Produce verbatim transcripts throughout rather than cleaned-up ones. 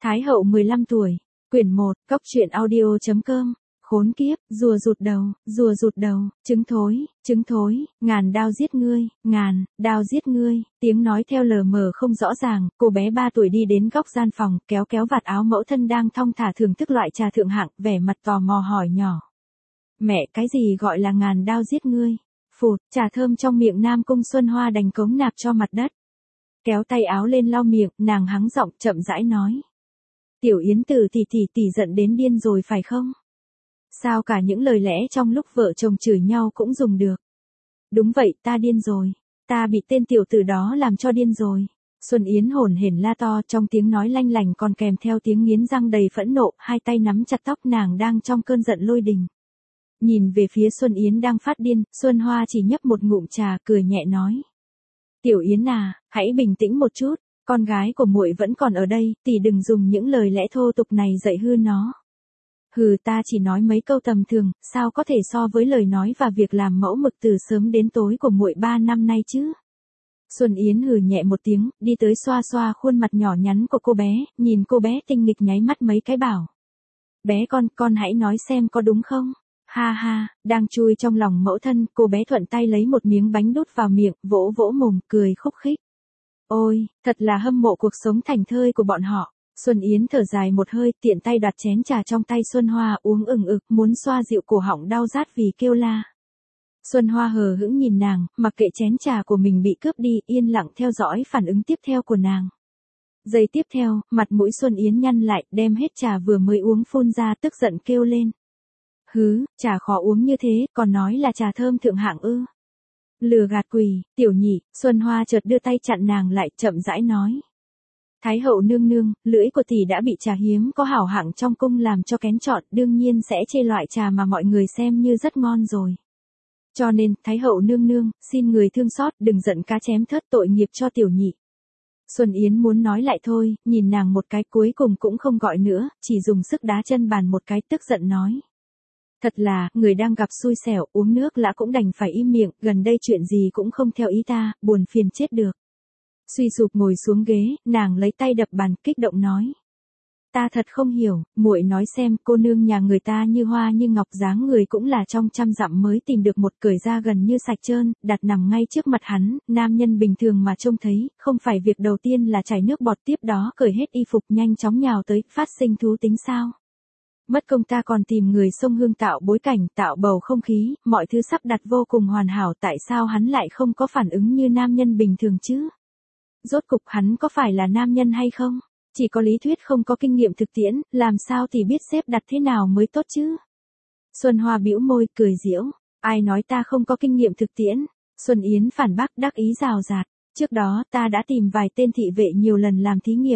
Thái hậu mười lăm tuổi, quyển một, cóc truyện audio chấm com. Khốn kiếp, rùa rụt đầu, rùa rụt đầu, trứng thối, trứng thối, ngàn đao giết ngươi, ngàn, đao giết ngươi, tiếng nói theo lờ mờ không rõ ràng, cô bé ba tuổi đi đến góc gian phòng, kéo kéo vạt áo mẫu thân đang thong thả thưởng thức loại trà thượng hạng, vẻ mặt tò mò hỏi nhỏ. Mẹ, cái gì gọi là ngàn đao giết ngươi? Phụt, trà thơm trong miệng Nam Cung Xuân Hoa đành cống nạp cho mặt đất. Kéo tay áo lên lau miệng, nàng hắng giọng chậm rãi nói. Tiểu Yến Tử tỷ tỷ tỷ giận đến điên rồi phải không? Sao cả những lời lẽ trong lúc vợ chồng chửi nhau cũng dùng được? Đúng vậy, ta điên rồi. Ta bị tên tiểu tử đó làm cho điên rồi. Xuân Yến hổn hển la to, trong tiếng nói lanh lành còn kèm theo tiếng nghiến răng đầy phẫn nộ, hai tay nắm chặt tóc nàng đang trong cơn giận lôi đình. Nhìn về phía Xuân Yến đang phát điên, Xuân Hoa chỉ nhấp một ngụm trà, cười nhẹ nói. Tiểu Yến à, hãy bình tĩnh một chút, con gái của muội vẫn còn ở đây, tỷ đừng dùng những lời lẽ thô tục này dạy hư nó. Hừ, ta chỉ nói mấy câu tầm thường, sao có thể so với lời nói và việc làm mẫu mực từ sớm đến tối của muội ba năm nay chứ? Xuân Yến hừ nhẹ một tiếng, đi tới xoa xoa khuôn mặt nhỏ nhắn của cô bé, nhìn cô bé tinh nghịch nháy mắt mấy cái bảo. Bé con, con hãy nói xem có đúng không? Ha ha, đang chui trong lòng mẫu thân, cô bé thuận tay lấy một miếng bánh đút vào miệng, vỗ vỗ mồm, cười khúc khích. Ôi, thật là hâm mộ cuộc sống thành thơi của bọn họ. Xuân Yến thở dài một hơi, tiện tay đoạt chén trà trong tay Xuân Hoa uống ừng ực, muốn xoa dịu cổ họng đau rát vì kêu la. Xuân Hoa hờ hững nhìn nàng, mặc kệ chén trà của mình bị cướp đi, yên lặng theo dõi phản ứng tiếp theo của nàng. Giây tiếp theo, mặt mũi Xuân Yến nhăn lại, đem hết trà vừa mới uống phun ra, tức giận kêu lên. Hứ, trà khó uống như thế, còn nói là trà thơm thượng hạng ư? Lừa gạt quỷ, tiểu nhị. Xuân Hoa chợt đưa tay chặn nàng lại, chậm rãi nói. Thái hậu nương nương, lưỡi của tỷ đã bị trà hiếm có hảo hạng trong cung làm cho kén chọn, đương nhiên sẽ chê loại trà mà mọi người xem như rất ngon rồi. Cho nên, Thái hậu nương nương, xin người thương xót, đừng giận cá chém thớt tội nghiệp cho tiểu nhị. Xuân Yến muốn nói lại thôi, nhìn nàng một cái cuối cùng cũng không gọi nữa, chỉ dùng sức đá chân bàn một cái, tức giận nói. Thật là, người đang gặp xui xẻo, uống nước lã cũng đành phải im miệng, gần đây chuyện gì cũng không theo ý ta, buồn phiền chết được. Suy sụp ngồi xuống ghế, nàng lấy tay đập bàn, kích động nói. Ta thật không hiểu, muội nói xem, cô nương nhà người ta như hoa như ngọc dáng người cũng là trong trăm dặm mới tìm được một cởi da gần như sạch trơn, đặt nằm ngay trước mặt hắn, nam nhân bình thường mà trông thấy, không phải việc đầu tiên là chảy nước bọt tiếp đó cởi hết y phục nhanh chóng nhào tới, phát sinh thú tính sao? Mất công ta còn tìm người sông hương tạo bối cảnh, tạo bầu không khí, mọi thứ sắp đặt vô cùng hoàn hảo, tại sao hắn lại không có phản ứng như nam nhân bình thường chứ? Rốt cục hắn có phải là nam nhân hay không? Chỉ có lý thuyết không có kinh nghiệm thực tiễn, làm sao thì biết xếp đặt thế nào mới tốt chứ? Xuân Hoa bĩu môi, cười giễu. Ai nói ta không có kinh nghiệm thực tiễn? Xuân Yến phản bác đắc ý rào rạt. Trước đó ta đã tìm vài tên thị vệ nhiều lần làm thí nghiệm.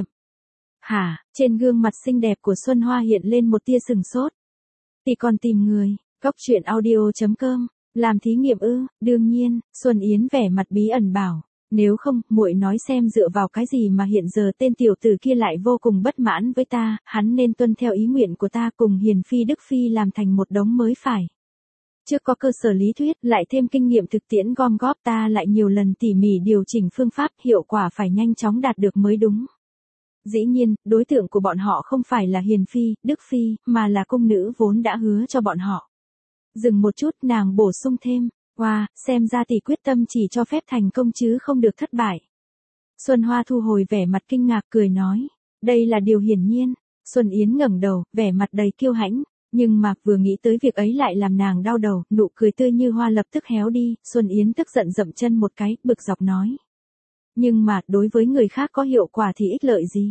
Hả? Trên gương mặt xinh đẹp của Xuân Hoa hiện lên một tia sừng sốt. Thì còn tìm người, cóc truyện audio chấm com, làm thí nghiệm ư? Đương nhiên, Xuân Yến vẻ mặt bí ẩn bảo. Nếu không, muội nói xem dựa vào cái gì mà hiện giờ tên tiểu tử kia lại vô cùng bất mãn với ta, hắn nên tuân theo ý nguyện của ta cùng Hiền Phi Đức Phi làm thành một đống mới phải. Trước có cơ sở lý thuyết, lại thêm kinh nghiệm thực tiễn gom góp ta lại nhiều lần tỉ mỉ điều chỉnh phương pháp, hiệu quả phải nhanh chóng đạt được mới đúng. Dĩ nhiên, đối tượng của bọn họ không phải là Hiền Phi, Đức Phi, mà là cung nữ vốn đã hứa cho bọn họ. Dừng một chút, nàng bổ sung thêm. Wow, xem ra tỷ quyết tâm chỉ cho phép thành công chứ không được thất bại. Xuân Hoa thu hồi vẻ mặt kinh ngạc cười nói. Đây là điều hiển nhiên. Xuân Yến ngẩng đầu, vẻ mặt đầy kiêu hãnh. Nhưng mà vừa nghĩ tới việc ấy lại làm nàng đau đầu, nụ cười tươi như hoa lập tức héo đi. Xuân Yến tức giận dậm chân một cái, bực dọc nói. Nhưng mà, đối với người khác có hiệu quả thì ích lợi gì?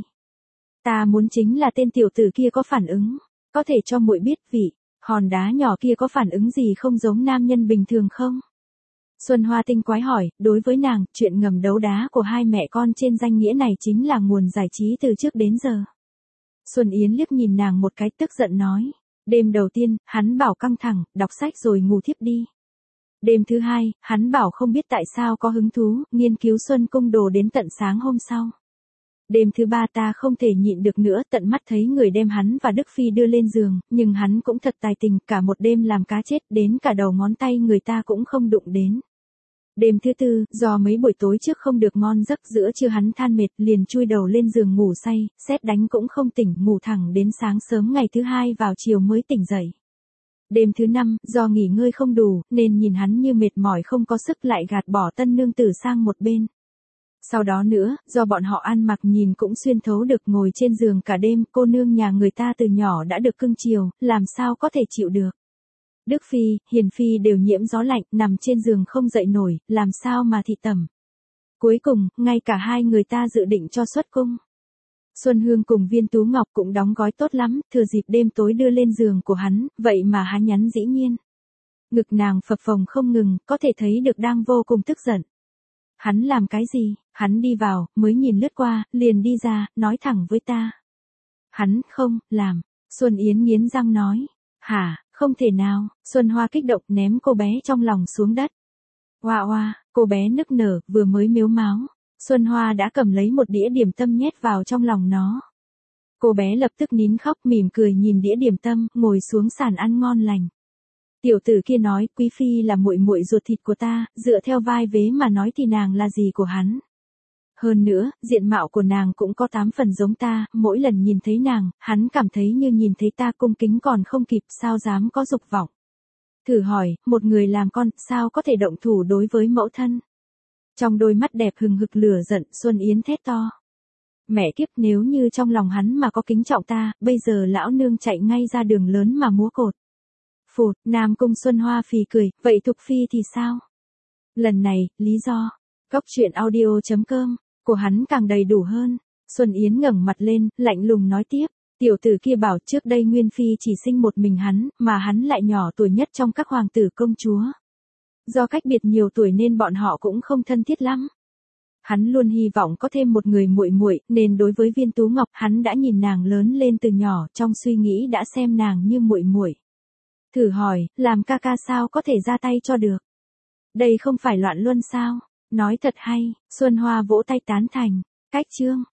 Ta muốn chính là tên tiểu tử kia có phản ứng. Có thể cho muội biết vị. Hòn đá nhỏ kia có phản ứng gì không giống nam nhân bình thường không? Xuân Hoa tinh quái hỏi, đối với nàng, chuyện ngầm đấu đá của hai mẹ con trên danh nghĩa này chính là nguồn giải trí từ trước đến giờ. Xuân Yến liếc nhìn nàng một cái tức giận nói. Đêm đầu tiên, hắn bảo căng thẳng, đọc sách rồi ngủ thiếp đi. Đêm thứ hai, hắn bảo không biết tại sao có hứng thú, nghiên cứu Xuân Cung Đồ đến tận sáng hôm sau. Đêm thứ ba ta không thể nhịn được nữa, tận mắt thấy người đem hắn và Đức Phi đưa lên giường, nhưng hắn cũng thật tài tình, cả một đêm làm cá chết, đến cả đầu ngón tay người ta cũng không đụng đến. Đêm thứ tư, do mấy buổi tối trước không được ngon giấc, giữa trưa hắn than mệt liền chui đầu lên giường ngủ say, sét đánh cũng không tỉnh, ngủ thẳng đến sáng sớm ngày thứ hai vào chiều mới tỉnh dậy. Đêm thứ năm, do nghỉ ngơi không đủ, nên nhìn hắn như mệt mỏi không có sức lại gạt bỏ tân nương tử sang một bên. Sau đó nữa, do bọn họ ăn mặc nhìn cũng xuyên thấu được, ngồi trên giường cả đêm, cô nương nhà người ta từ nhỏ đã được cưng chiều, làm sao có thể chịu được. Đức Phi, Hiền Phi đều nhiễm gió lạnh, nằm trên giường không dậy nổi, làm sao mà thị tẩm. Cuối cùng, ngay cả hai người ta dự định cho xuất cung. Xuân Hương cùng Viên Tú Ngọc cũng đóng gói tốt lắm, thừa dịp đêm tối đưa lên giường của hắn, vậy mà hắn nhắn dĩ nhiên. Ngực nàng phập phồng không ngừng, có thể thấy được đang vô cùng tức giận. Hắn làm cái gì? Hắn đi vào, mới nhìn lướt qua, liền đi ra, nói thẳng với ta. Hắn không làm. Xuân Yến nghiến răng nói. Hả, không thể nào. Xuân Hoa kích động ném cô bé trong lòng xuống đất. Oa oa, cô bé nức nở, vừa mới mếu máo. Xuân Hoa đã cầm lấy một đĩa điểm tâm nhét vào trong lòng nó. Cô bé lập tức nín khóc, mỉm cười nhìn đĩa điểm tâm, ngồi xuống sàn ăn ngon lành. Tiểu tử kia nói, Quý Phi là muội muội ruột thịt của ta, dựa theo vai vế mà nói thì nàng là gì của hắn. Hơn nữa, diện mạo của nàng cũng có tám phần giống ta, mỗi lần nhìn thấy nàng, hắn cảm thấy như nhìn thấy ta, cung kính còn không kịp, sao dám có dục vọng. Thử hỏi, một người làm con, sao có thể động thủ đối với mẫu thân. Trong đôi mắt đẹp hừng hực lửa giận, Xuân Yến thét to. Mẹ kiếp, nếu như trong lòng hắn mà có kính trọng ta, bây giờ lão nương chạy ngay ra đường lớn mà múa cột. Phụt, Nam Cung Xuân Hoa phì cười, vậy Thục Phi thì sao? Lần này, lý do. Cóc truyện audio chấm com, của hắn càng đầy đủ hơn. Xuân Yến ngẩng mặt lên, lạnh lùng nói tiếp. Tiểu tử kia bảo trước đây Nguyên Phi chỉ sinh một mình hắn, mà hắn lại nhỏ tuổi nhất trong các hoàng tử công chúa. Do cách biệt nhiều tuổi nên bọn họ cũng không thân thiết lắm. Hắn luôn hy vọng có thêm một người muội muội, nên đối với Viên Tú Ngọc, hắn đã nhìn nàng lớn lên từ nhỏ, trong suy nghĩ đã xem nàng như muội muội. Thử hỏi, làm ca ca sao có thể ra tay cho được? Đây không phải loạn luân sao? Nói thật hay, Xuân Hoa vỗ tay tán thành. Cách chương